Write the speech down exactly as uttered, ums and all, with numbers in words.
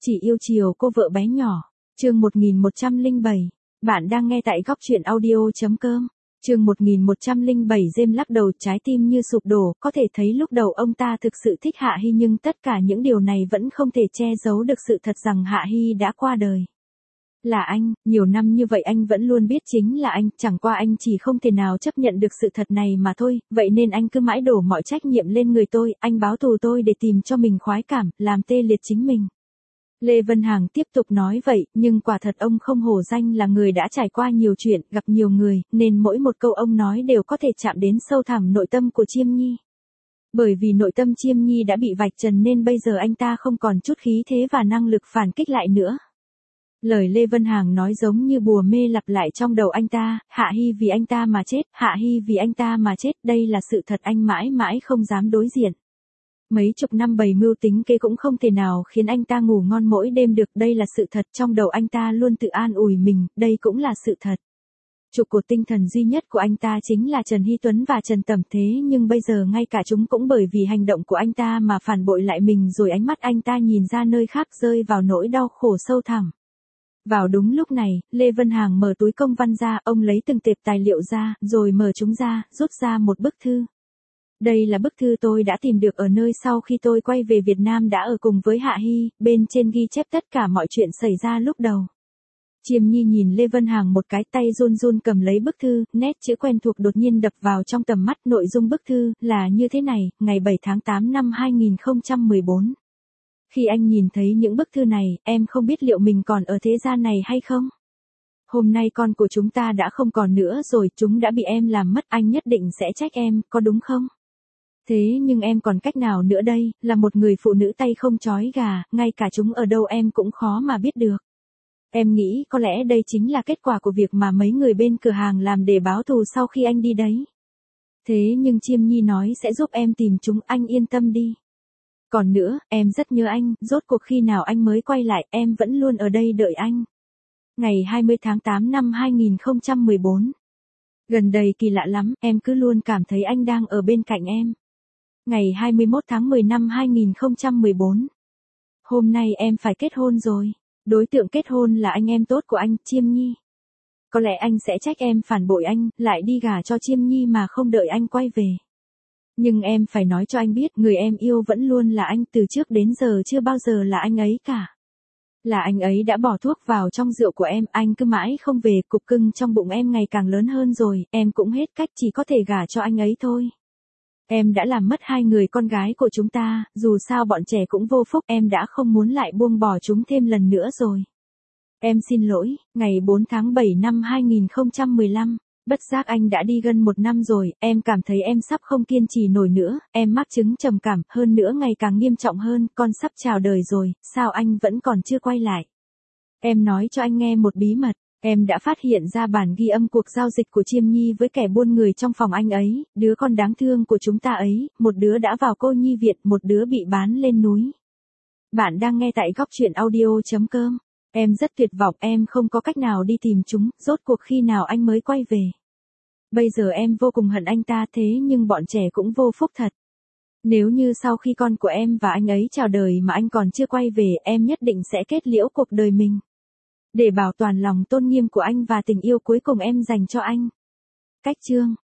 Chỉ yêu chiều cô vợ bé nhỏ. Chương một nghìn một trăm lẻ bảy. Bạn đang nghe tại góc truyện audio.com. Chương một nghìn một trăm lẻ bảy. James lắc đầu, trái tim như sụp đổ, có thể thấy lúc đầu ông ta thực sự thích Hạ Hi, nhưng tất cả những điều này vẫn không thể che giấu được sự thật rằng Hạ Hi đã qua đời. Là anh, nhiều năm như vậy anh vẫn luôn biết chính là anh, chẳng qua anh chỉ không thể nào chấp nhận được sự thật này mà thôi, vậy nên anh cứ mãi đổ mọi trách nhiệm lên người tôi, anh báo thù tôi để tìm cho mình khoái cảm, làm tê liệt chính mình. Lê Vân Hằng tiếp tục nói vậy, nhưng quả thật ông không hổ danh là người đã trải qua nhiều chuyện, gặp nhiều người, nên mỗi một câu ông nói đều có thể chạm đến sâu thẳm nội tâm của Chiêm Nhi. Bởi vì nội tâm Chiêm Nhi đã bị vạch trần nên bây giờ anh ta không còn chút khí thế và năng lực phản kích lại nữa. Lời Lê Vân Hằng nói giống như bùa mê lặp lại trong đầu anh ta, Hạ Hi vì anh ta mà chết, Hạ Hi vì anh ta mà chết, đây là sự thật anh mãi mãi không dám đối diện. Mấy chục năm bày mưu tính kế cũng không thể nào khiến anh ta ngủ ngon mỗi đêm được, đây là sự thật, trong đầu anh ta luôn tự an ủi mình, đây cũng là sự thật. Trụ cột tinh thần duy nhất của anh ta chính là Trần Hy Tuấn và Trần Tẩm Thế, nhưng bây giờ ngay cả chúng cũng bởi vì hành động của anh ta mà phản bội lại mình, rồi ánh mắt anh ta nhìn ra nơi khác rơi vào nỗi đau khổ sâu thẳm. Vào đúng lúc này, Lê Vân Hằng mở túi công văn ra, ông lấy từng tệp tài liệu ra, rồi mở chúng ra, rút ra một bức thư. Đây là bức thư tôi đã tìm được ở nơi sau khi tôi quay về Việt Nam đã ở cùng với Hạ Hi, bên trên ghi chép tất cả mọi chuyện xảy ra lúc đầu. Chiêm Nhi nhìn Lê Vân Hằng một cái, tay run run cầm lấy bức thư, nét chữ quen thuộc đột nhiên đập vào trong tầm mắt. Nội dung bức thư là như thế này, ngày bảy tháng tám năm hai nghìn không trăm mười bốn. Khi anh nhìn thấy những bức thư này, em không biết liệu mình còn ở thế gian này hay không? Hôm nay con của chúng ta đã không còn nữa rồi, chúng đã bị em làm mất, anh nhất định sẽ trách em, có đúng không? Thế nhưng em còn cách nào nữa đây, là một người phụ nữ tay không trói gà, ngay cả chúng ở đâu em cũng khó mà biết được. Em nghĩ có lẽ đây chính là kết quả của việc mà mấy người bên cửa hàng làm để báo thù sau khi anh đi đấy. Thế nhưng Chiêm Nhi nói sẽ giúp em tìm chúng, anh yên tâm đi. Còn nữa, em rất nhớ anh, rốt cuộc khi nào anh mới quay lại, em vẫn luôn ở đây đợi anh. Ngày hai mươi tháng tám năm hai nghìn không trăm mười bốn. Gần đây kỳ lạ lắm, em cứ luôn cảm thấy anh đang ở bên cạnh em. Ngày hai mươi mốt tháng mười năm hai nghìn không trăm mười bốn. Hôm nay em phải kết hôn rồi. Đối tượng kết hôn là anh em tốt của anh, Chiêm Nhi. Có lẽ anh sẽ trách em phản bội anh, lại đi gả cho Chiêm Nhi mà không đợi anh quay về. Nhưng em phải nói cho anh biết, người em yêu vẫn luôn là anh, từ trước đến giờ chưa bao giờ là anh ấy cả. Là anh ấy đã bỏ thuốc vào trong rượu của em, anh cứ mãi không về, cục cưng trong bụng em ngày càng lớn hơn rồi, em cũng hết cách, chỉ có thể gả cho anh ấy thôi. Em đã làm mất hai người con gái của chúng ta, dù sao bọn trẻ cũng vô phúc, em đã không muốn lại buông bỏ chúng thêm lần nữa rồi. Em xin lỗi, ngày bốn tháng bảy năm hai nghìn không trăm mười lăm, bất giác anh đã đi gần một năm rồi, em cảm thấy em sắp không kiên trì nổi nữa, em mắc chứng trầm cảm, hơn nữa ngày càng nghiêm trọng hơn, con sắp chào đời rồi, sao anh vẫn còn chưa quay lại? Em nói cho anh nghe một bí mật. Em đã phát hiện ra bản ghi âm cuộc giao dịch của Chiêm Nhi với kẻ buôn người trong phòng anh ấy, đứa con đáng thương của chúng ta ấy, một đứa đã vào cô nhi viện, một đứa bị bán lên núi. Bạn đang nghe tại góc truyện audio.com. Em rất tuyệt vọng, em không có cách nào đi tìm chúng, rốt cuộc khi nào anh mới quay về. Bây giờ em vô cùng hận anh ta, thế nhưng bọn trẻ cũng vô phúc thật. Nếu như sau khi con của em và anh ấy chào đời mà anh còn chưa quay về, em nhất định sẽ kết liễu cuộc đời mình. Để bảo toàn lòng tôn nghiêm của anh và tình yêu cuối cùng em dành cho anh. Cách chương.